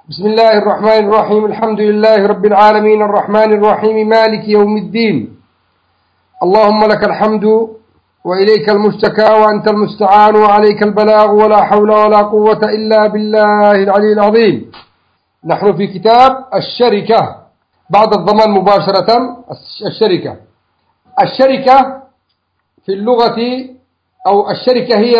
بسم الله الرحمن الرحيم. الحمد لله رب العالمين الرحمن الرحيم مالك يوم الدين. اللهم لك الحمد وإليك المشتكى وأنت المستعان وعليك البلاغ ولا حول ولا قوة إلا بالله العلي العظيم. نحن في كتاب الشركة بعد الضمان مباشرة. الشركة في اللغة أو الشركة هي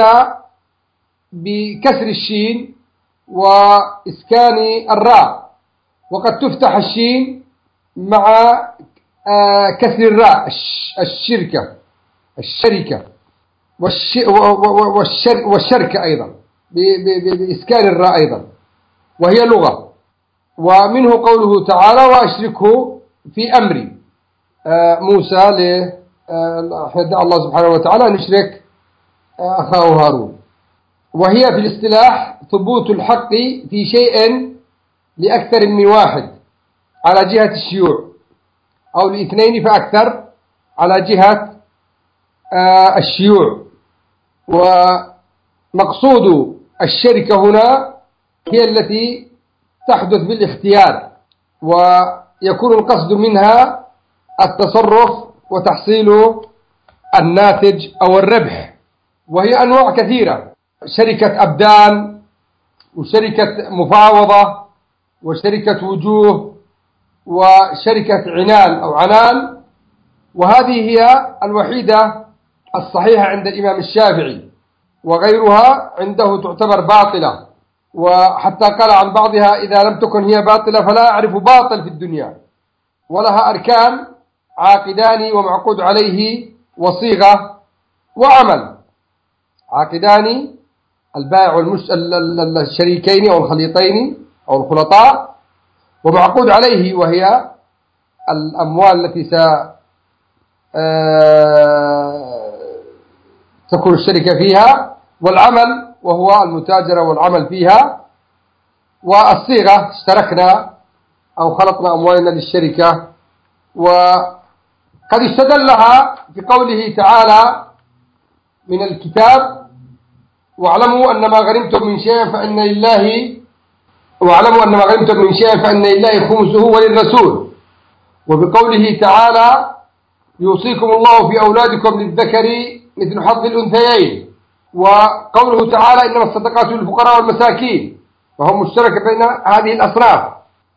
بكسر الشين وإسكان الراء، وقد تفتح الشين مع كسر الراء الشركة والشركة أيضا بإسكان الراء أيضا، وهي لغة. ومنه قوله تعالى وأشركه في أمري موسى لدعا الله سبحانه وتعالى أن يشرك أخاه هارون. وهي في الاصطلاح ثبوت الحق في شيء لأكثر من واحد على جهة الشيوع، أو لاثنين فأكثر على جهة الشيوع. ومقصود الشركة هنا هي التي تحدث بالاختيار، ويكون القصد منها التصرف وتحصيل الناتج أو الربح. وهي أنواع كثيرة: شركة أبدان، وشركة مفاوضة، وشركة وجوه، وشركة عنان أو عنان. وهذه هي الوحيدة الصحيحة عند الإمام الشافعي، وغيرها عنده تعتبر باطلة. وحتى قال عن بعضها إذا لم تكن هي باطلة فلا أعرف باطل في الدنيا. ولها أركان: عاقدان ومعقود عليه وصيغة وعمل. عاقدان البائع الشريكين أو الخليطين أو الخلطاء، ومعقود عليه وهي الأموال التي ستكون الشركة فيها، والعمل وهو المتاجرة والعمل فيها، والصيغة اشتركنا أو خلطنا أموالنا للشركة. وقد استدلها في قوله تعالى من الكتاب: واعلموا أن ما غنمتم من شيء فإن لله خمسه وللرسول. وبقوله تعالى: يوصيكم الله في أولادكم للذكر مثل حظ الأنثيين. وقوله تعالى: إنما الصدقات للفقراء والمساكين، وهم مشترك بين هذه الأصناف.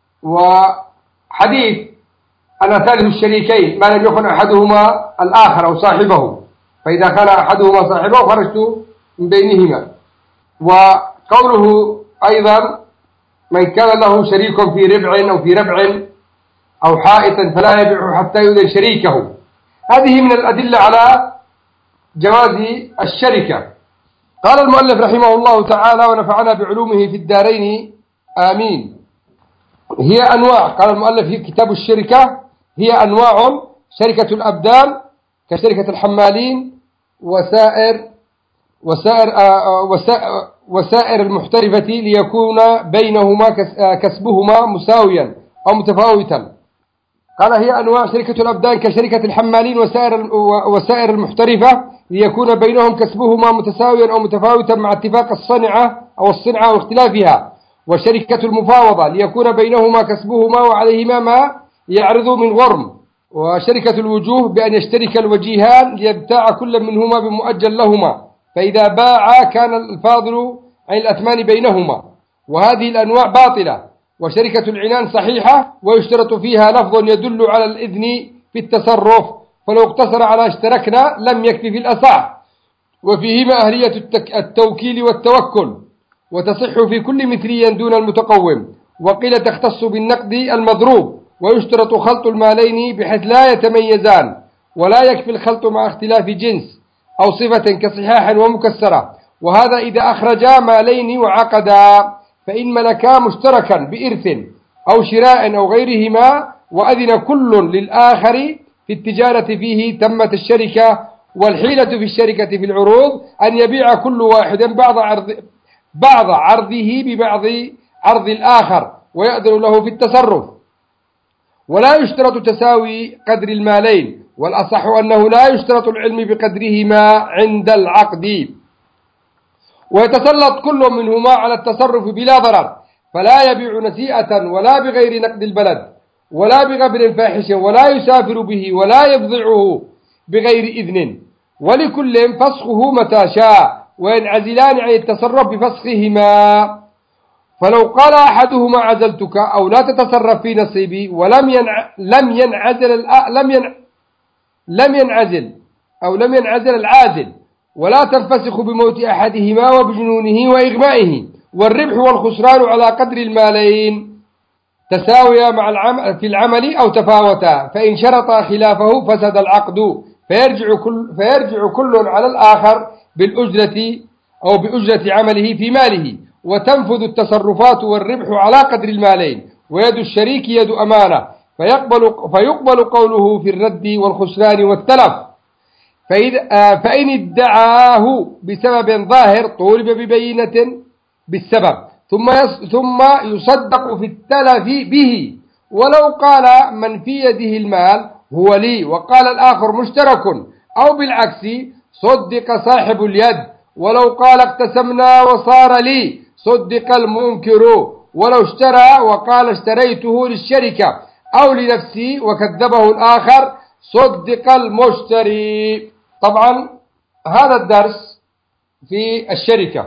وحديث أنا ثالث الشريكين ما لم يكن أحدهما الآخر أو صاحبه، فإذا كان أحدهما صاحبه خرجت من بينهما. وقوله أيضا: من كان له شريك في ربع أو حائط فلا يبيع حتى يؤذن شريكه. هذه من الأدلة على جواز الشركة. قال المؤلف رحمه الله تعالى ونفعنا بعلومه في الدارين آمين. هي أنواع، قال المؤلف في كتاب الشركة: هي أنواع: شركة الأبدان كشركة الحمالين وسائر المحترفة ليكون بينهما كسبهما مساويا أو متفاوتا. قال هي أنواع شركة الأبدان كشركة الحمالين وسائر المحترفة ليكون بينهم كسبهما متساويا أو متفاوتا مع اتفاق الصنعة واختلافها. وشركة المفاوضة ليكون بينهما كسبهما وعليهما ما يعرض من غرم. وشركة الوجوه بأن يشترك الوجيهان ليبتاع كل منهما بمؤجل لهما، فإذا باعا كان الفاضل عن الأثمان بينهما. وهذه الأنواع باطلة. وشركة العنان صحيحة ويشترط فيها لفظ يدل على الإذن في التصرف، فلو اقتصر على اشتركنا لم يكفي في الأصح. وفيهما أهلية التوكيل والتوكل، وتصح في كل مثلي دون المتقوم. وقيل تختص بالنقد المضروب، ويشترط خلط المالين بحيث لا يتميزان، ولا يكفي الخلط مع اختلاف جنس أو صفة كصحاح ومكسرة. وهذا إذا أخرجا مالين وعقدا، فإن ملكا مشتركا بإرث أو شراء أو غيرهما وأذن كل للآخر في التجارة فيه تمت الشركة. والحيلة في الشركة في العروض أن يبيع كل واحد بعض عرضه ببعض عرض الآخر ويأذن له في التصرف، ولا يشترط تساوي قدر المالين. والأصح أنه لا يشترط العلم بقدرهما عند العقد. ويتسلط كل منهما على التصرف بلا ضرر، فلا يبيع نسيئة ولا بغير نقد البلد ولا بغبر فاحش ولا يسافر به ولا يبضعه بغير إذن، ولكل فسخه متى شاء، وينعزلان عن التصرف بفسخهما. فلو قال أحدهما عزلتك أو لا تتصرف في نصيبي لم ينعزل العازل، ولا تنفسخ بموت أحدهما وبجنونه وإغمائه، والربح والخسران على قدر المالين تساويا في العمل أو تفاوتا، فإن شرطا خلافه فسد العقد، فيرجع كل على الآخر بالأجرة أو بأجرة عمله في ماله، وتنفذ التصرفات والربح على قدر المالين، ويد الشريك يد أمانة، فيقبل قوله في الرد والخسران والتلف. فإن ادعاه بسبب ظاهر طولب ببينة بالسبب، ثم يصدق في التلف به. ولو قال من في يده المال هو لي وقال الآخر مشترك، أو بالعكس صدق صاحب اليد. ولو قال اقتسمنا وصار لي صدق المنكر، ولو اشترى وقال اشتريته للشركة أو لنفسي وكذبه الآخر صدق المشتري. طبعا هذا الدرس في الشركة.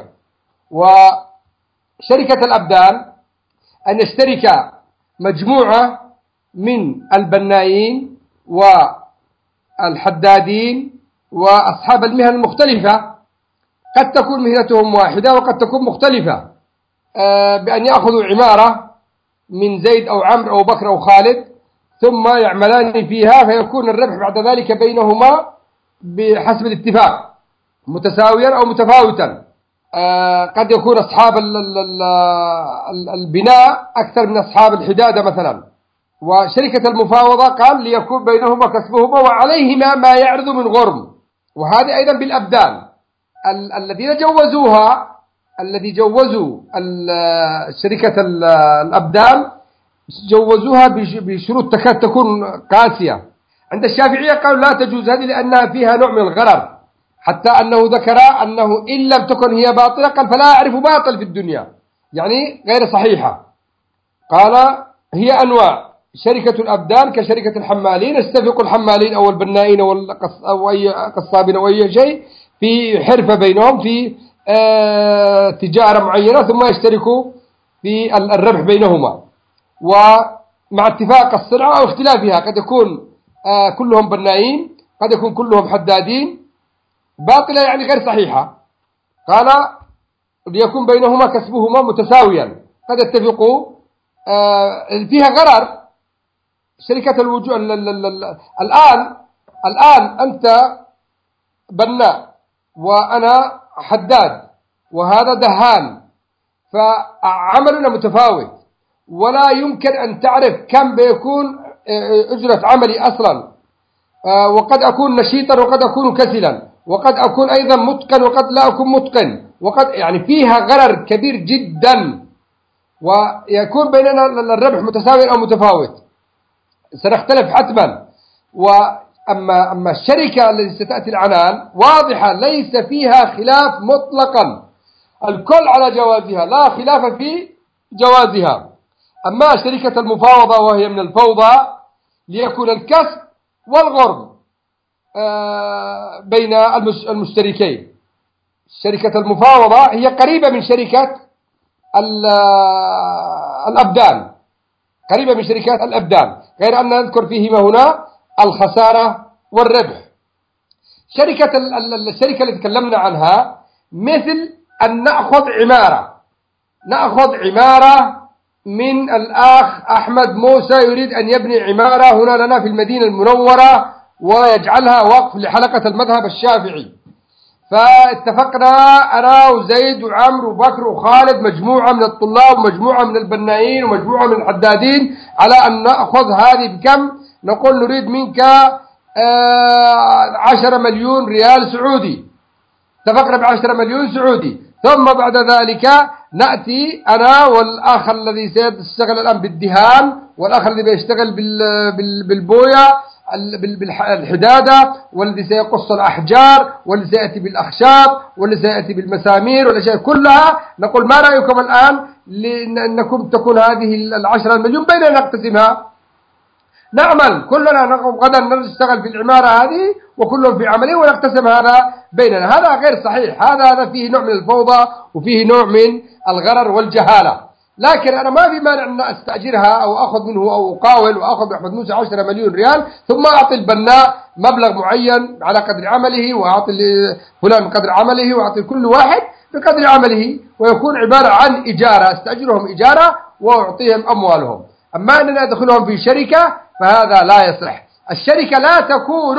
وشركة الأبدان أن يشترك مجموعة من البنائين والحدادين وأصحاب المهن المختلفة، قد تكون مهنتهم واحدة وقد تكون مختلفة، بأن يأخذوا عمارة من زيد أو عمرو أو بكر أو خالد ثم يعملان فيها، فيكون الربح بعد ذلك بينهما بحسب الاتفاق متساويا أو متفاوتا. قد يكون أصحاب البناء أكثر من أصحاب الحدادة مثلا. وشركة المفاوضة قال ليكون بينهما كسبهما وعليهما ما يعرض من غرم. وهذه أيضا بالأبدان الذين الذي جوزوا شركة الأبدان جوزوها بشروط تكاد تكون قاسية. عند الشافعية قالوا لا تجوز هذه لأنها فيها نوع من الغرر، حتى أنه ذكر أنه إن لم تكن هي باطلة قال فلا أعرف باطل في الدنيا، يعني غير صحيحة. قال هي أنواع شركة الأبدان كشركة الحمالين، استفقوا الحمالين أو البنائين أو أي قصابين أو أي شيء في حرفة بينهم في تجارة معينة، ثم يشتركوا في الربح بينهما ومع اتفاق السلعة أو اختلافها. قد يكون كلهم بنائين، قد يكون كلهم حدادين، باطلة يعني غير صحيحة. قال ليكون بينهما كسبهما متساويا، قد يتفقوا فيها غرر. شركة الوجوه الآن أنت بناء وأنا حداد وهذا دهان، فعملنا متفاوت، ولا يمكن أن تعرف كم بيكون أجرة عملي أصلا، وقد أكون نشيطا وقد أكون كسلا، وقد أكون أيضا متقن وقد لا أكون متقن، وقد يعني فيها غرر كبير جدا، ويكون بيننا الربح متساوي أو متفاوت، سنختلف حتما. أما الشركة التي ستأتي العنان واضحة ليس فيها خلاف مطلقا، الكل على جوازها لا خلاف في جوازها. أما شركة المفاوضة وهي من الفوضى ليكون الكسب والغرم بين المشتركين. شركة المفاوضة هي قريبة من شركة الأبدان، قريبة من شركات الأبدان، غير أن نذكر فيهما هنا الخسارة والربح. الشركة التي تكلمنا عنها مثل أن نأخذ عمارة من الأخ أحمد موسى يريد أن يبني عمارة هنا لنا في المدينة المنورة ويجعلها وقف لحلقة المذهب الشافعي. فاتفقنا أنا وزيد وعمرو وبكر وخالد، مجموعة من الطلاب ومجموعة من البنائين ومجموعة من الحدادين، على أن نأخذ هذه بكم؟ نقول نريد منك 10 مليون ريال سعودي. اتفقنا ب10 مليون سعودي. ثم بعد ذلك نأتي أنا والأخ الذي سيشتغل الآن بالدهان والأخ الذي بيشتغل بالبوية بالحدادة، والذي سيقص الأحجار، والذي سيأتي بالأخشاب، والذي سيأتي بالمسامير والأشياء كلها. نقول ما رأيكم الآن لأنكم تكون هذه 10 مليون بيننا نقتسمها، نعمل كلنا غدا نشتغل في العمارة هذه وكلهم في عمله ونقتسم هذا بيننا. هذا غير صحيح، هذا فيه نوع من الفوضى وفيه نوع من الغرر والجهالة. لكن أنا ما في مانع أن أستأجرها أو أخذ منه أو أقاول وأخذ من أحمد موسى 10 مليون ريال، ثم أعطي البناء مبلغ معين على قدر عمله، وأعطي فلان بقدر عمله، وأعطي كل واحد بقدر عمله، ويكون عبارة عن إجارة، أستأجرهم إجارة وأعطيهم أموالهم. أما أننا أدخلهم في شركة فهذا لا يصح. الشركة لا تكون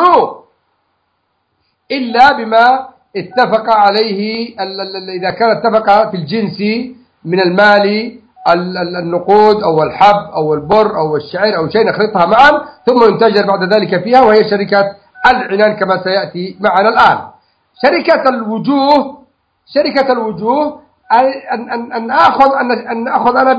إلا بما اتفق عليه، إذا كان اتفق في الجنس من المال، النقود أو الحب أو البر أو الشعير أو شيء، نخلطها معا ثم ينتجر بعد ذلك فيها، وهي شركة العنان كما سيأتي معنا الآن. شركة الوجوه أن أخذ أنا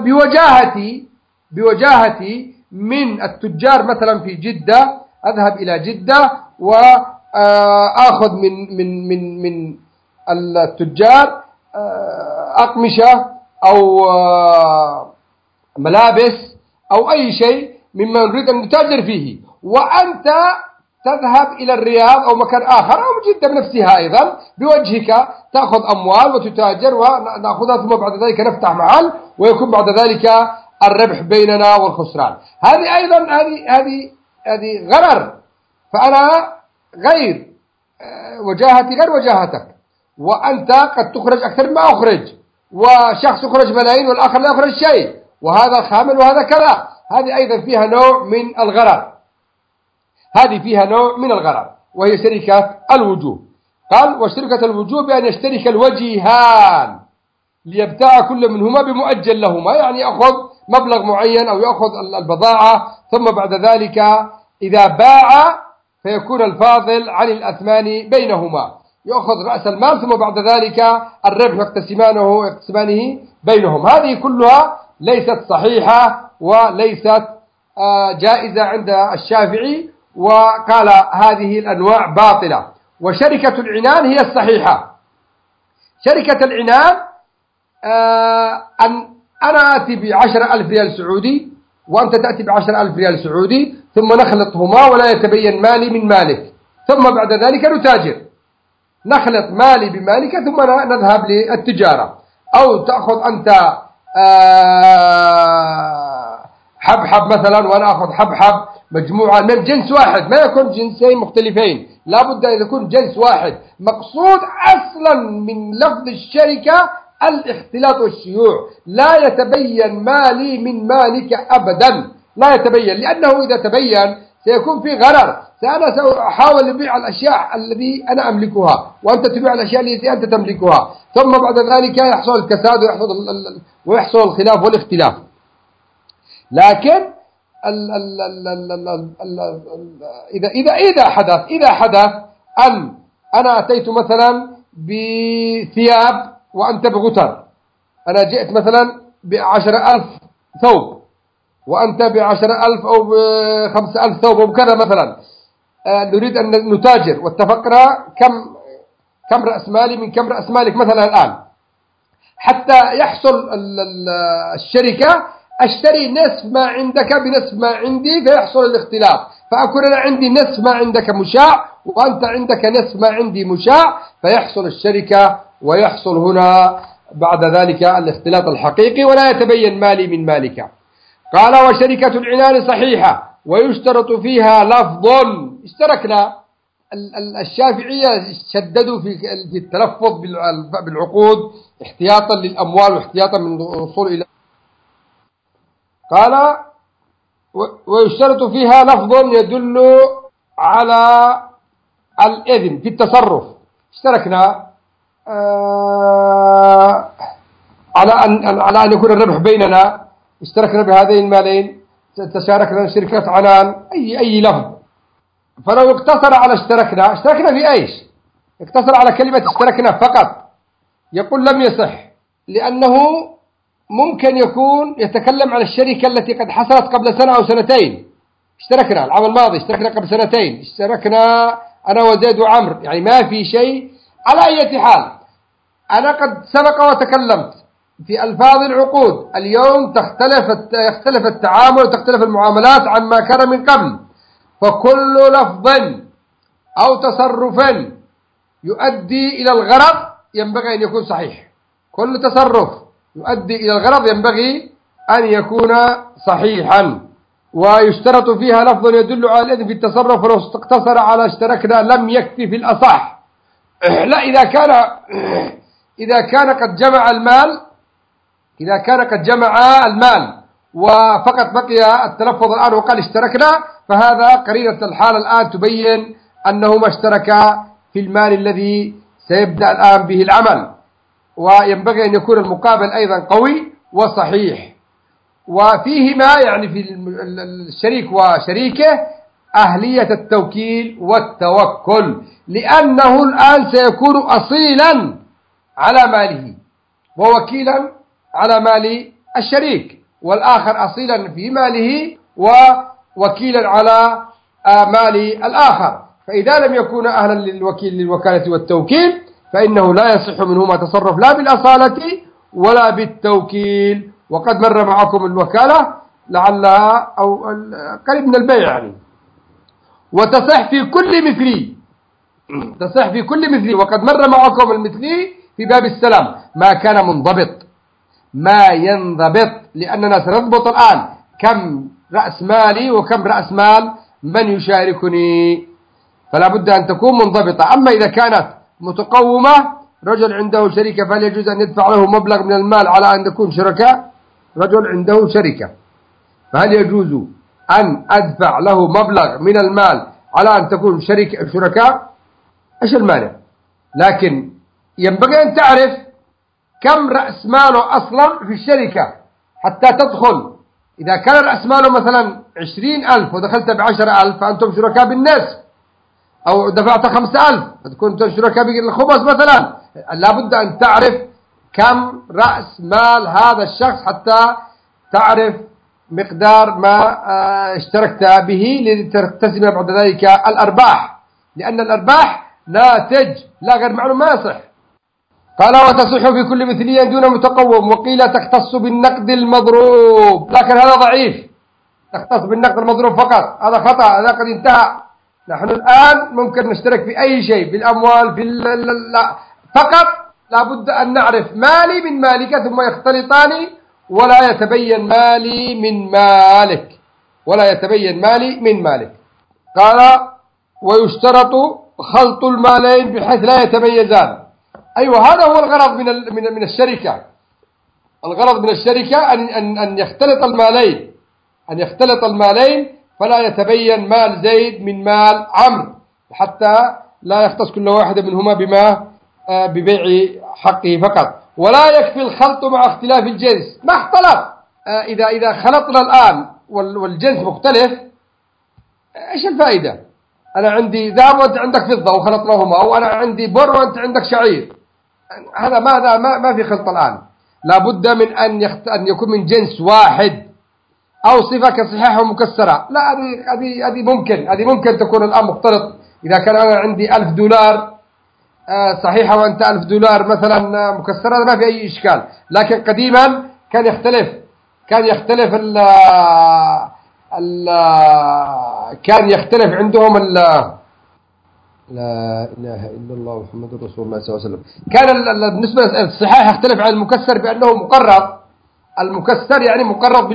بوجاهتي من التجار مثلا في جدة، أذهب إلى جدة وآخذ من التجار أقمشة أو ملابس أو أي شيء مما نريد أن نتاجر فيه، وأنت تذهب إلى الرياض أو مكان آخر أو جدة بنفسها أيضا بوجهك، تأخذ أموال وتتاجر ونأخذها، ثم بعد ذلك نفتح محل ويكون بعد ذلك الربح بيننا والخسران. هذه أيضا هذه غرر، فأنا غير وجاهتي غير وجاهتك، وأنت قد تخرج أكثر مما أخرج، وشخص يخرج ملايين والآخر لا يخرج شيء، وهذا خامل وهذا كذا. هذه أيضا فيها نوع من الغرر، وهي شركة الوجوه. قال وشركة الوجوه بأن يشترك الوجيهان ليبتاع كل منهما بمؤجل لهما، يعني يأخذ مبلغ معين أو يأخذ البضاعة، ثم بعد ذلك إذا باع فيكون الفاضل عن الأثمان بينهما، يأخذ رأس المال ثم بعد ذلك الربح يقتسمانه بينهم. هذه كلها ليست صحيحة وليست جائزة عند الشافعي، وقال هذه الأنواع باطلة. وشركة العنان هي الصحيحة. شركة العنان أن أنا آتي ب10,000 ريال سعودي وأنت تأتي ب10,000 ريال سعودي، ثم نخلطهما ولا يتبين مالي من مالك، ثم بعد ذلك نتاجر، نخلط مالي بمالك ثم نذهب للتجارة. أو تأخذ أنت حبحب مثلا وأنا أخذ حبحب، مجموعة من جنس واحد، ما يكون جنسين مختلفين، لا بد أن يكون جنس واحد. مقصود أصلا من لفظ الشركة الاختلاط والشيوع، لا يتبين مالي من مالك أبدا، لا يتبين، لأنه إذا تبين سيكون في غرر. أنا سأحاول أبيع الأشياء التي أنا أملكها وأنت تبيع الأشياء التي أنت تملكها، ثم بعد ذلك يحصل الكساد ويحصل الخلاف والاختلاف. لكن إذا حدث أن أنا أتيت مثلا بثياب وأنت بغتر، أنا جئت مثلا ب10,000 ثوب وأنت ب10,000 أو ب5,000 ثوب وكذا مثلا، نريد أن نتاجر واتفقنا كم رأس مالي من كم رأس مالك مثلا الآن، حتى يحصل الشركة أشتري نصف ما عندك بنصف ما عندي فيحصل الاختلاف، فأكون أنا عندي نصف ما عندك مشاع وأنت عندك نصف ما عندي مشاع، فيحصل الشركة ويحصل هنا بعد ذلك الاختلاط الحقيقي ولا يتبين مالي من مالك. قال وشركة العنان صحيحة ويشترط فيها لفظ. اشتركنا الشافعية شددوا في التلفظ بالعقود احتياطا للأموال واحتياطا من الوصول إلى. قال ويشترط فيها لفظ يدل على الإذن في التصرف. اشتركنا على أن يكون الربح بيننا، اشتركنا بهذين المالين، تشاركنا شركة عنان، أي لفظ. فلو اقتصر على اشتركنا في ايش؟ اقتصر على كلمة اشتركنا فقط، يقول لم يصح، لأنه ممكن يكون يتكلم عن الشركة التي قد حصلت قبل سنة أو سنتين، اشتركنا العام الماضي، اشتركنا قبل سنتين، اشتركنا أنا وزيد وعمر، يعني ما في شيء. على أي حال أنا قد سبق وتكلمت في ألفاظ العقود. اليوم يختلف التعامل وتختلف المعاملات عما كان من قبل. فكل لفظ أو تصرف يؤدي إلى الغرض ينبغي أن يكون صحيح. كل تصرف يؤدي إلى الغرض ينبغي أن يكون صحيحا. ويشترط فيها لفظ يدل على الإذن في التصرف، ولو اقتصر على اشتركنا لم يكفي في الأصح. لا، إذا كان قد جمع المال، إذا كان قد جمع المال وفقط بقي التلفظ الآن وقال اشتركنا، فهذا قرينة الحال الآن تبين أنهما اشتركا في المال الذي سيبدأ الآن به العمل. وينبغي أن يكون المقابل أيضا قوي وصحيح. وفيهما يعني في الشريك وشريكه أهلية التوكيل والتوكل، لأنه الآن سيكون أصيلا على ماله ووكيلا على مال الشريك، والآخر أصيلا في ماله ووكيلا على مال الآخر. فإذا لم يكون أهلا للوكالة والتوكيل فإنه لا يصح منهما تصرف لا بالأصالة ولا بالتوكيل. وقد مر معكم الوكالة لعلها أو قريب من البيع يعني. وتصح في كل مثلي، تصح في كل مثلي. وقد مر معكم المثلي في باب السلام، ما كان منضبط ما ينضبط، لأننا سنضبط الآن كم رأس مالي وكم رأس مال من يشاركني، فلا بد أن تكون منضبطة. أما إذا كانت متقومة، رجل عنده شركة فهل يجوز أن يدفع له مبلغ من المال على أن نكون شركاء؟ رجل عنده شركة فهل يجوز أن أدفع له مبلغ من المال على أن تكون شركاء؟ إيش المانع؟ لكن ينبغي أن تعرف كم رأس ماله أصلا في الشركة حتى تدخل. إذا كان رأس ماله مثلا 20,000 ودخلت ب10,000 فأنتم شركاء بالنصف، أو دفعت 5,000 فتكون شركاء بالخبز مثلا. لابد أن تعرف كم رأس مال هذا الشخص حتى تعرف مقدار ما اشتركت به لتقتسم بعد ذلك الأرباح، لأن الأرباح ناتج لا غير معلوم ما يصح. قال وتصح في كل مثلية دون متقوم. وقيل تختص بالنقد المضروب، لكن هذا ضعيف. تختص بالنقد المضروب فقط، هذا خطأ، هذا قد انتهى. نحن الآن ممكن نشترك في أي شيء، بالأموال في لا فقط لابد أن نعرف مالي من مالك ثم يختلطان ولا يتبين مالي من مالك، ولا يتبين مالي من مالك. قال ويشترط خلط المالين بحيث لا يتميزان. أيوة، هذا هو الغرض من الشركة. الغرض من الشركة أن يختلط المالين، أن يختلط المالين فلا يتبين مال زيد من مال عمرو، حتى لا يختص كل واحد منهما بما ببيع حقه فقط. ولا يكفي الخلط مع اختلاف الجنس. ما اختلط، إذا خلطنا الآن والجنس مختلف إيش الفائدة؟ أنا عندي ذهب وأنت عندك فضة وخلطناهما، أو أنا عندي بر وأنت عندك شعير. هذا ما في خلط الآن. لابد من أن يكون من جنس واحد، أو صفة كصحيحة ومكسرة. لا، هذه ممكن تكون الآن مختلط. إذا كان أنا عندي $1,000 صحيحة وأنت $1,000 مثلا مكسرة، ما في أي إشكال. لكن قديما كان يختلف كان يختلف عندهم لا إله إلا الله محمد رسول الله صلى الله عليه وسلم. كان بالنسبة للصحيح يختلف عن المكسر بأنه مقرض. المكسر يعني مقرض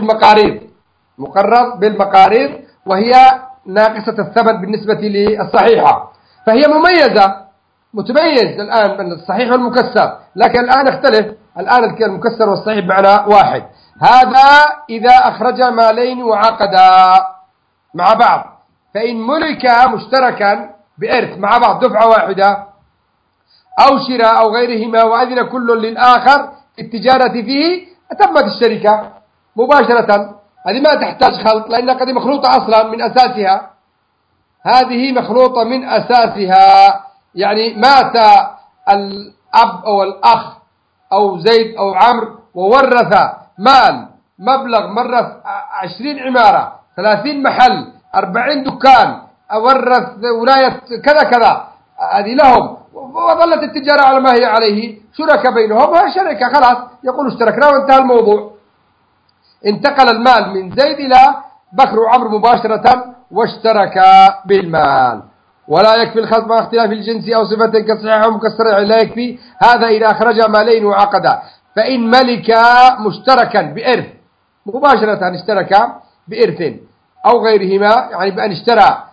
بالمقاريض، وهي ناقصة الثمن بالنسبة للصحيحة، فهي متميز الآن بين الصحيح والمكسر. لكن الآن اختلف، الآن المكسر والصحيح بمعنى واحد. هذا إذا أخرج مالين وعقدا مع بعض، فإن ملك مشتركا بإرث مع بعض دفعة واحدة أو شراء أو غيرهما، وأذن كل للآخر في التجارة فيه، تمت الشركة مباشرة. هذه ما تحتاج خلط، لأنها قد مخلوطة أصلا من أساسها. هذه مخلوطة من أساسها، يعني مات الأب أو الأخ أو زيد أو عمرو وورث مال مبلغ، مرة 20 عمارة 30 محل 40 دكان، أورث ولاية كذا كذا، هذه لهم، وظلت التجارة على ما هي عليه، شركة بينهم، شركة خلاص يقول اشتركنا وانتهى الموضوع. انتقل المال من زيد إلى بكر وعمرو مباشرة واشتركا بالمال. ولا يكفي الخلط مع اختلاف الجنس أو صفة كالصحيح ومكسر، يعني لا يكفي هذا إذا أخرج مالين وعقدا. فإن ملكا مشتركا بإرث مباشرة، اشتركا بإرث أو غيرهما، يعني بأن اشترى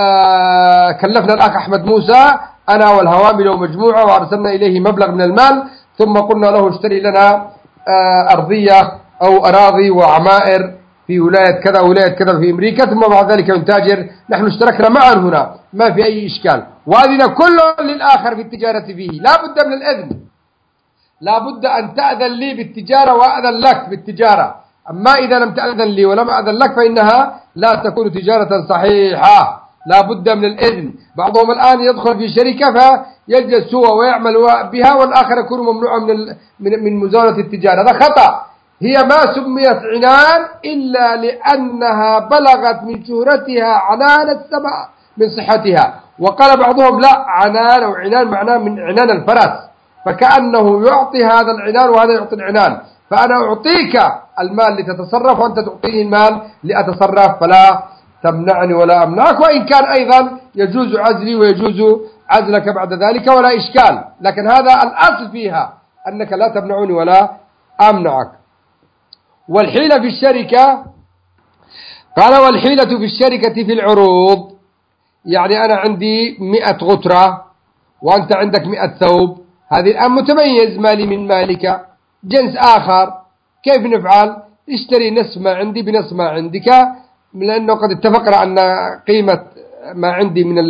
كلفنا الأخ أحمد موسى أنا والهوامل ومجموعة وأرسلنا إليه مبلغ من المال، ثم قلنا له اشتري لنا أرضية أو أراضي وعمائر في ولاية كذا ولاية كذا في أمريكا، ثم بعد ذلك نتاجر، نحن اشتركنا معا هنا، ما في أي إشكال، وأذن كل للآخر في التجارة فيه، لا بد من الإذن، لا بد أن تأذن لي بالتجارة وأذن لك بالتجارة. أما إذا لم تأذن لي ولم أذن لك فإنها لا تكون تجارة صحيحة، لا بد من الإذن. بعضهم الآن يدخل في شركة فيجلس هو ويعمل بها والآخر يكون ممنوع من مزاولة التجارة، هذا خطأ. هي ما سميت عنان إلا لأنها بلغت من شهرتها عنان السماء من صحتها. وقال بعضهم لا، عنان أو عنان معناه من عنان الفرس، فكأنه يعطي هذا العنان وهذا يعطي العنان، فأنا أعطيك المال لتتصرف وأنت تعطيني المال لأتصرف، فلا تمنعني ولا أمنعك. وإن كان أيضا يجوز عزلي ويجوز عزلك بعد ذلك ولا إشكال، لكن هذا الأصل فيها أنك لا تمنعني ولا أمنعك. والحيلة في الشركة، قال والحيلة في الشركة في العروض، يعني أنا عندي 100 غترة وأنت عندك 100 ثوب، هذه الآن متميز مالي من مالك، جنس آخر، كيف نفعل؟ اشتري نصف ما عندي بنصف ما عندك، لأنه قد اتفقنا أن قيمة ما عندي من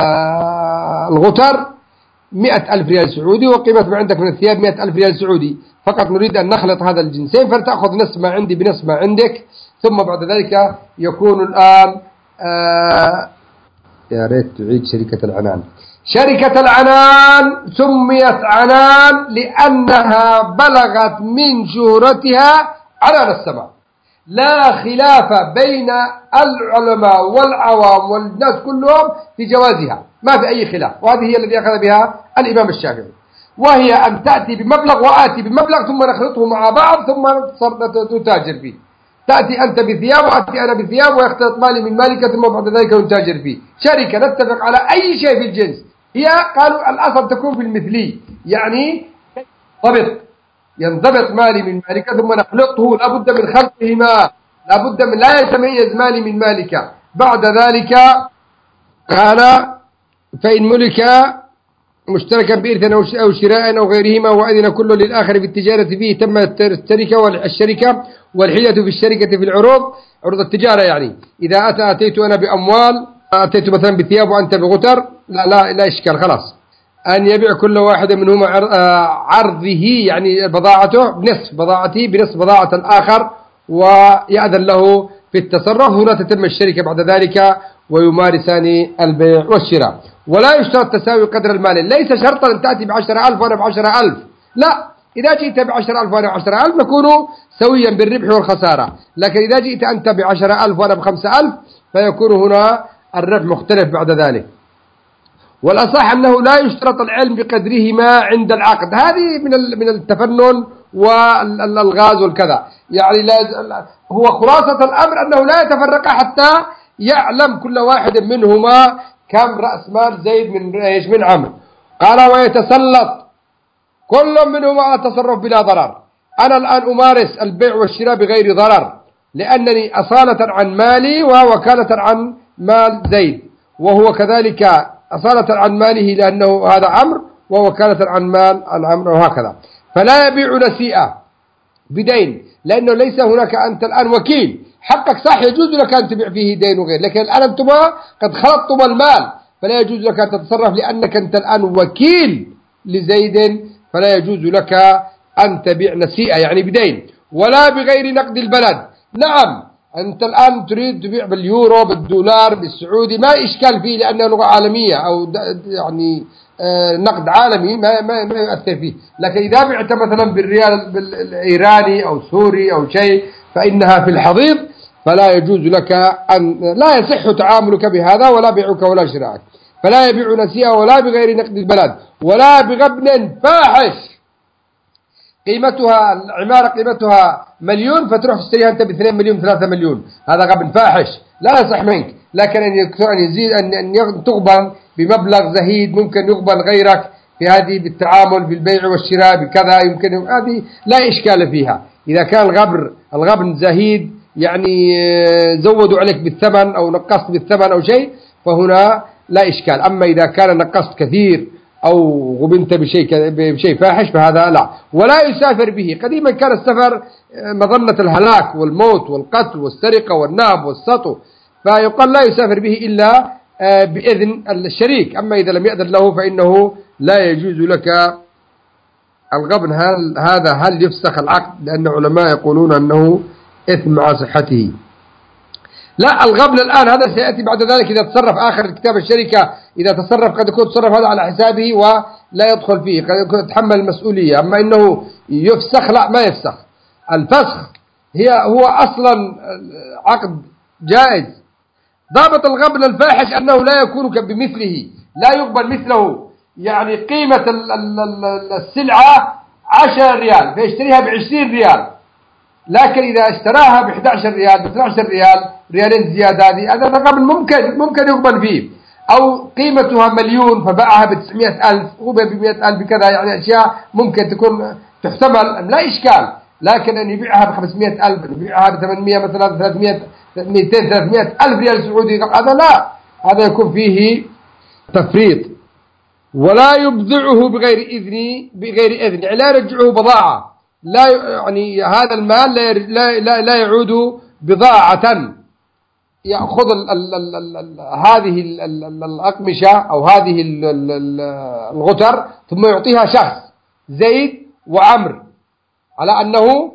الغتر 100,000 ريال سعودي، وقيمة ما عندك من الثياب 100,000 ريال سعودي، فقط نريد أن نخلط هذا الجنسين، فلتأخذ نصف ما عندي بنصف ما عندك، ثم بعد ذلك يكون الآن يا ريت تعيد شركة العنان. شركة العنان سميت عنان لأنها بلغت من شهرتها عنان السماء، لا خلاف بين العلماء والعوام والناس كلهم في جوازها، ما في أي خلاف، وهذه هي التي أخذ بها الإمام الشافعي، وهي أن تأتي بمبلغ وآتي بمبلغ ثم نخلطه مع بعض ثم نتاجر فيه. تأتي أنت بثياب وأتي أنا بثياب ويختلط مالي من مالك ثم بعد ذلك نتاجر فيه. شركة نتفق على أي شيء في الجنس، هي قالوا الأصل تكون في المثلي، يعني ينضبط مالي من مالك ثم نخلطه، لا بد من خلطهما، لا بد من لا يتميز مالي من مالك. بعد ذلك قال فإن ملك مشتركا بإرث أو شراء أو غيرهما وأذن كل للآخر في التجارة فيه تم الشركة. والحيلة في الشركة في العروض، عروض التجارة، يعني إذا أتيت أنا بأموال، أتيت مثلا بثياب وأنت بغتر، لا إشكال، خلاص أن يبيع كل واحد منهما عرضه، يعني بضاعته بنصف بضاعتي بنصف بضاعة الآخر، ويأذن له في التصرف. هنا تتم الشركة بعد ذلك ويمارسان البيع والشراء. ولا يشترط تساوي قدر المال، ليس شرطا أن تأتي ب10,000 وأنا ب10,000، لا، إذا جئت ب10,000 وأنا ب10,000 نكون سويا بالربح والخسارة، لكن إذا جئت أنت ب10,000 وأنا ب5,000 فيكون هنا الربح مختلف بعد ذلك. والأصح أنه لا يشترط العلم بقدرهما عند العقد، هذه من التفنن والألغاز والكذا، يعني هو خلاصة الأمر أنه لا يتفرق حتى يعلم كل واحد منهما كم رأس مال زيد من عمرو. قال ويتسلط كل منهما على التصرف بلا ضرر. أنا الآن أمارس البيع والشراء بغير ضرر، لأنني أصالة عن مالي ووكالة عن مال زيد، وهو كذلك أصالة عن ماله لأنه هذا عمرو، ووكالة عن مال عمرو، وهكذا. فلا يبيع نسيئة بدين، لأنه ليس هناك، أنت الآن وكيل، حقك صح يجوز لك أن تبيع فيه دين وغير، لكن الآن أنتم قد خلطتم المال، فلا يجوز لك أن تتصرف لأنك أنت الآن وكيل لزيد، فلا يجوز لك أن تبيع نسيئة يعني بدين، ولا بغير نقد البلد. نعم أنت الآن تريد تبيع باليورو بالدولار بالسعودي ما إشكال فيه، لأنها لغة عالمية أو يعني نقد عالمي ما يؤثر فيه، لكن إذا بعت مثلا بالريال الإيراني أو سوري أو شيء فإنها في الحضيض، فلا يجوز لك لا يصح تعاملك بهذا ولا بيعك ولا شراءك. فلا يبيع نسيئة ولا بغير نقد البلد ولا بغبن فاحش قيمتها العمارة قيمتها مليون فتروح تشتريها أنت ب2 مليون 3 مليون، هذا غبن فاحش لا يصح منك. لكن أن يزيد أن تغبن بمبلغ زهيد ممكن يغبن غيرك في هذه بالتعامل بالبيع والشراء بكذا، يمكن هذه لا إشكال فيها. إذا كان الغبن زهيد يعني زودوا عليك بالثمن أو نقصت بالثمن أو شيء فهنا لا إشكال. أما إذا كان نقصت كثير أو غبنت بشيء فاحش فهذا لا. ولا يسافر به. قديما كان السفر مظنة الهلاك والموت والقتل والسرقة والنهب والسطو، فيقال لا يسافر به إلا بإذن الشريك. أما إذا لم يأذن له فإنه لا يجوز لك الغبن. هل يفسخ العقد؟ لأن علماء يقولون أنه إثم مع صحته. لا، الغبن الآن هذا سيأتي بعد ذلك إذا تصرف آخر كتاب الشركة، إذا تصرف قد يكون تصرف هذا على حسابه ولا يدخل فيه، قد يكون يتحمل المسؤولية. أما إنه يفسخ لا، ما يفسخ. الفسخ هو أصلا عقد جائز. ضابط الغبن الفاحش أنه لا يكون بمثله، لا يقبل مثله. يعني قيمة السلعة 10 ريال فيشتريها ب20 ريال، لكن إذا اشتراها ب11 ريال ب12 ريال ريالين زيادة، هذا غبن ممكن يقبل فيه. أو قيمتها مليون فباعها ب900,000 وب100,000 بكذا، يعني أشياء ممكن تكون تحتمل لا إشكال. لكن أن يبيعها ب500,000 أن يبيعها ب800 مثلا 300 200 300,000 ريال سعودي، هذا لا، هذا يكون فيه تفريط. ولا يبذعه بغير إذن، يعني لا يرجعه بضاعة، لا يعني هذا المال لا يعود بضاعة. يأخذ هذه الأقمشة أو هذه الغتر ثم يعطيها شخص زيد وعمر على أنه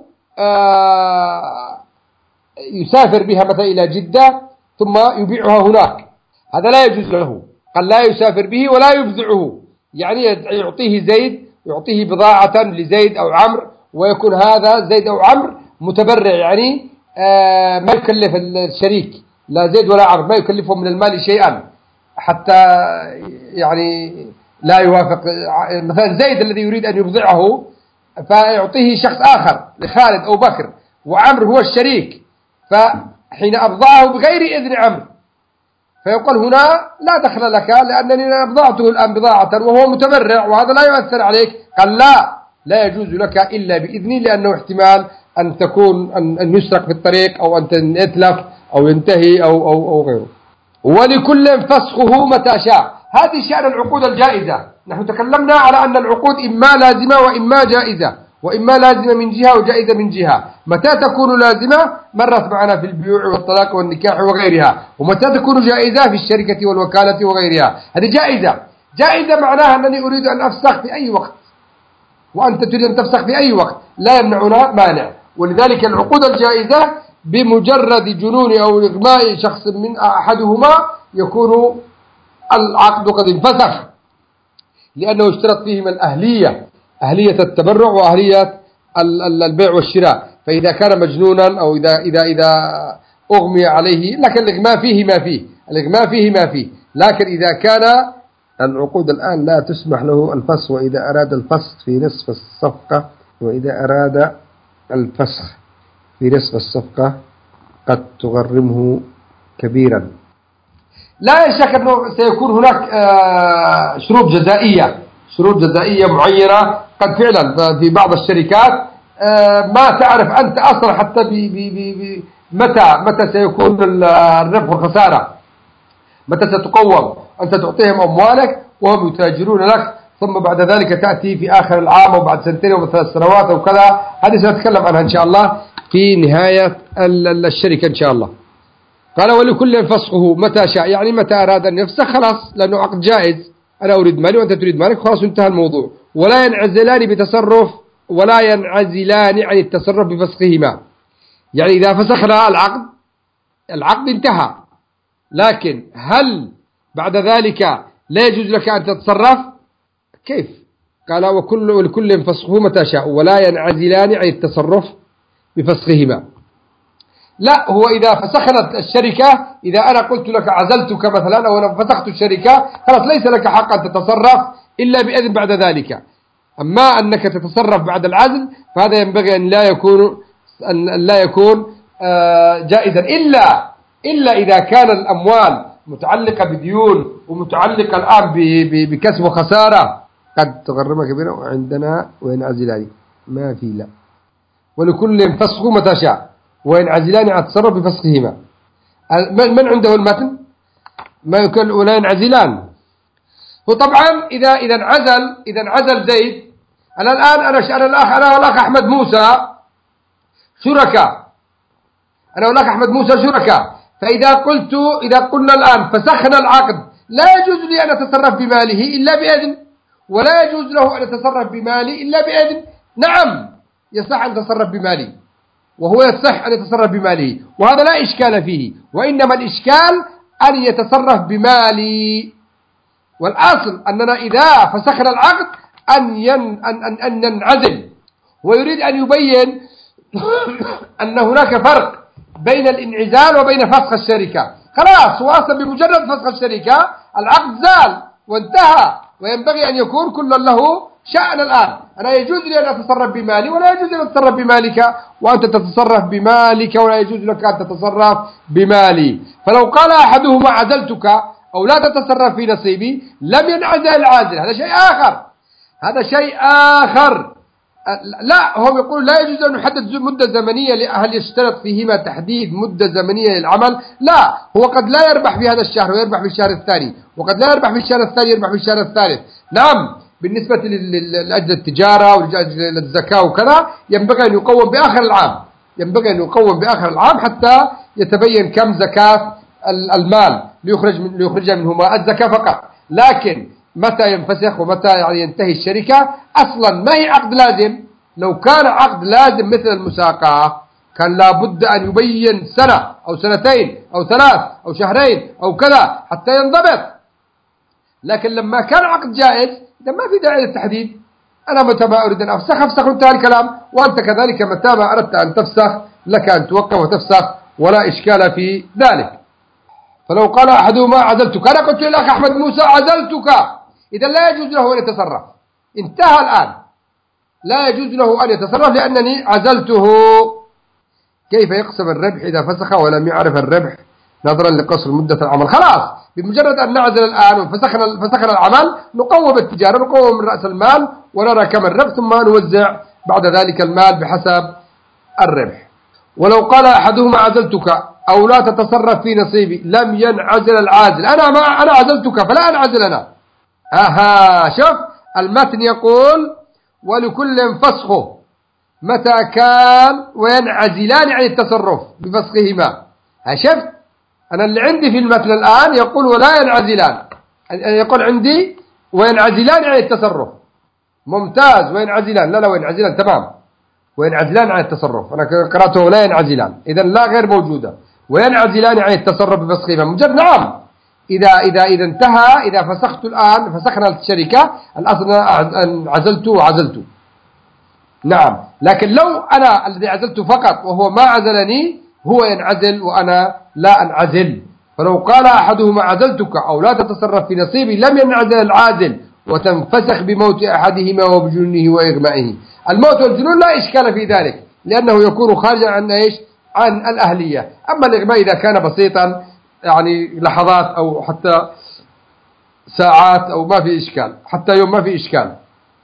يسافر بها مثلا إلى جدة ثم يبيعها هناك، هذا لا يجوز له. قال لا يسافر به ولا يبذعه، يعني يعطيه زيد، يعطيه بضاعة لزيد أو عمرو، ويكون هذا زيد أو عمرو متبرع، يعني ما يكلف الشريك لا زيد ولا عمرو، ما يكلفهم من المال شيئا حتى يعني لا يوافق. مثلا زيد الذي يريد أن يبضعه فيعطيه شخص آخر لخالد أو بكر، وعمرو هو الشريك، فحين أبضعه بغير إذن عمرو فيقول هنا لا دخل لك لأنني أبضعته الآن بضاعة وهو متبرع وهذا لا يؤثر عليك. قال لا يجوز لك إلا بإذني، لأنه احتمال أن تكون أن يسرق في الطريق أو أن يتلف أو ينتهي أو غيره. ولكل فسخه متى شاء. هذه شأن العقود الجائزة. نحن تكلمنا على أن العقود إما لازمة وإما جائزة، وإما لازمة من جهة وجائزة من جهة. متى تكون لازمة مرت معنا في البيوع والطلاق والنكاح وغيرها، ومتى تكون جائزة في الشركة والوكالة وغيرها. هذه جائزة معناها أنني أريد أن أفسخ في أي وقت وأنت تريد أن تفسخ في أي وقت، لا يمنعنا مانع. ولذلك العقود الجائزة بمجرد جنون أو إغماء شخص من أحدهما يكون العقد قد انفسخ، لأنه اشترط فيهما الأهلية، أهلية التبرع وأهلية البيع والشراء. فإذا كان مجنونا أو إذا أغمي عليه، لكن الإغماء فيه ما فيه. لكن إذا كان العقود الآن لا تسمح له الفسخ، وإذا أراد الفسخ في نصف الصفقة قد تغرمه كبيرا. لا شك أنه سيكون هناك شروط جزائية معينة. قد فعلا في بعض الشركات ما تعرف أنت أصلا حتى متى سيكون الربح والخسارة، متى ستقوم. أنت تعطيهم أموالك وهم يتاجرون لك، ثم بعد ذلك تأتي في آخر العام أو بعد سنتين أو 3 سنوات أو كذا. هذه سنتكلم عنها إن شاء الله في نهاية الشركة إن شاء الله. قال ولكل فسخه متى شاء، يعني متى أراد أن يفسخ خلاص، لأنه عقد جائز، أنا أريد مالي وأنت تريد مالك، خلاص انتهى الموضوع. ولا ينعزلان عن التصرف بفسخهما. يعني إذا فسخنا العقد انتهى، لكن هل بعد ذلك لا يجوز لك أن تتصرف؟ كيف؟ قال ولكل فسخه متى شاء ولا ينعزلان عن التصرف بفسخهما. لا، هو إذا فسخنت الشركة، إذا أنا قلت لك عزلتك مثلا أو أنا فسخت الشركة، خلاص ليس لك حق أن تتصرف إلا بإذن بعد ذلك. أما أنك تتصرف بعد العزل فهذا ينبغي أن لا يكون جائزا، إلا إذا كان الأموال متعلقة بديون ومتعلقة الآن بكسب وخسارة. قد تغرمك كبيرة وعندنا وينعزلان ما في لا، ولكل فسخ متى شاء وينعزلان عن التصرف بفسخهما. من عنده المتن ما يكون ولا ينعزلان. وطبعا إذا انعزل زيد، أنا والأخ أحمد موسى شركاء، أنا والأخ أحمد موسى شركاء، فإذا قلنا الآن فسخنا العقد لا يجوز لي أن أتصرف بماله إلا بإذن، ولا يجوز له أن يتصرف بمالي إلا بإذن. نعم يصح أن يتصرف بمالي وهو يصح أن يتصرف بماله، وهذا لا إشكال فيه، وإنما الإشكال أن يتصرف بمالي. والأصل أننا إذا فسخنا العقد أن ننعزل. ويريد أن يبين أن هناك فرق بين الانعزال وبين فسخ الشركة. خلاص هو أصلا بمجرد فسخ الشركة العقد زال وانتهى، وينبغي أن يكون كل له شأن. الآن أنا يجوز لي أن أتصرف بمالي ولا يجوز لي أن أتصرف بمالك، وأنت تتصرف بمالك ولا يجوز لك أن تتصرف بمالي. فلو قال أحدهما عزلتك أو لا تتصرف في نصيبي لم ينعزل العازل، هذا شيء آخر. لا، هم يقول لا يجوز أن نحدد مدة زمنية. هل يشترط فيهما تحديد مدة زمنية للعمل؟ لا، هو قد لا يربح في هذا الشهر ويربح في الشهر الثاني، وقد لا يربح في الشهر الثاني يربح في الشهر الثالث. نعم، بالنسبة لأجل التجارة ولأجل الزكاة وكذا ينبغي أن يقوم بآخر العام حتى يتبين كم زكاة المال ليخرج منه ما الزكاة فقط. لكن متى ينفسخ ومتى ينتهي الشركة أصلا ما هي عقد لازم. لو كان عقد لازم مثل المساقة كان لابد أن يبين سنة أو سنتين أو 3 أو شهرين أو كذا حتى ينضبط. لكن لما كان عقد جائز إذا ما في داعي للتحديد. أنا متى ما أريد أن أفسخ انتهى الكلام، وأنت كذلك متى ما أردت أن تفسخ لك أن توقف وتفسخ ولا إشكال في ذلك. فلو قال أحدهما عزلتك، أنا قلت للأخ أحمد موسى عزلتك، إذا لا يجوز له أن يتصرف، انتهى الآن، لا يجوز له أن يتصرف لأنني عزلته. كيف يقسم الربح إذا فسخ ولم يعرف الربح نظرا لقصر مدة العمل؟ خلاص بمجرد أن نعزل الآن وفسخنا العمل نقوم التجارة، نقوم من رأس المال ونرى كم الربح، ثم نوزع بعد ذلك المال بحسب الربح. ولو قال أحدهما عزلتك أو لا تتصرف في نصيبي لم ينعزل العازل. أنا عزلتك فلا أنعزل أنا. شوف المتن يقول ولكل فسخه متى كان وينعزلان عن التصرف بفسخهما. شفت أنا اللي عندي في المتن الآن يقول ولا ينعزلان، يقول عندي وينعزلان عن التصرف. ممتاز، وينعزلان، لا وينعزلان تمام، وينعزلان عن التصرف. أنا قرأته ولا ينعزلان، إذا لا غير موجودة. وينعزلان عن التصرف بفسخهما مجرد. نعم، إذا انتهى، إذا فسخت الآن فسخنا الشركة الأصل أن عزلت. نعم، لكن لو أنا الذي عزلت فقط وهو ما عزلني هو ينعزل وأنا لا أنعزل. فلو قال أحدهما عزلتك أو لا تتصرف في نصيبي لم ينعزل العازل وتنفسخ بموت أحدهما وبجنونه وإغمائه. الموت والجنون لا إشكال في ذلك لأنه يكون خارجا عن الأهلية. أما الإغماء إذا كان بسيطا يعني لحظات أو حتى ساعات أو ما في إشكال، حتى يوم ما في إشكال.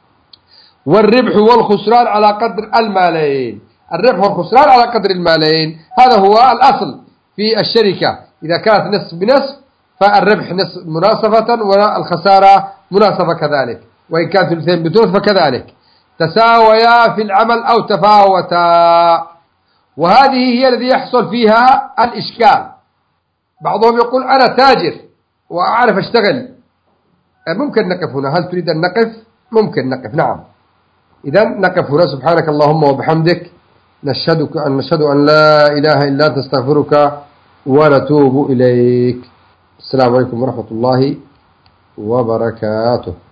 والربح والخسران على قدر المالين. الربح والخسران على قدر المالين هذا هو الأصل في الشركة. إذا كانت نصف بنصف فالربح نصف مناصفة والخسارة مناصفة كذلك، وإن كانت ثلثين بثلث فكذلك. تساويا في العمل أو تفاوتا، وهذه هي الذي يحصل فيها الإشكال. بعضهم يقول أنا تاجر وأعرف أشتغل. ممكن نقف هنا. هل تريد أن نقف؟ ممكن نقف. نعم، إذا نقف هنا. سبحانك اللهم وبحمدك نشهد أن لا إله إلا أنت نستغفرك ونتوب إليك. السلام عليكم ورحمة الله وبركاته.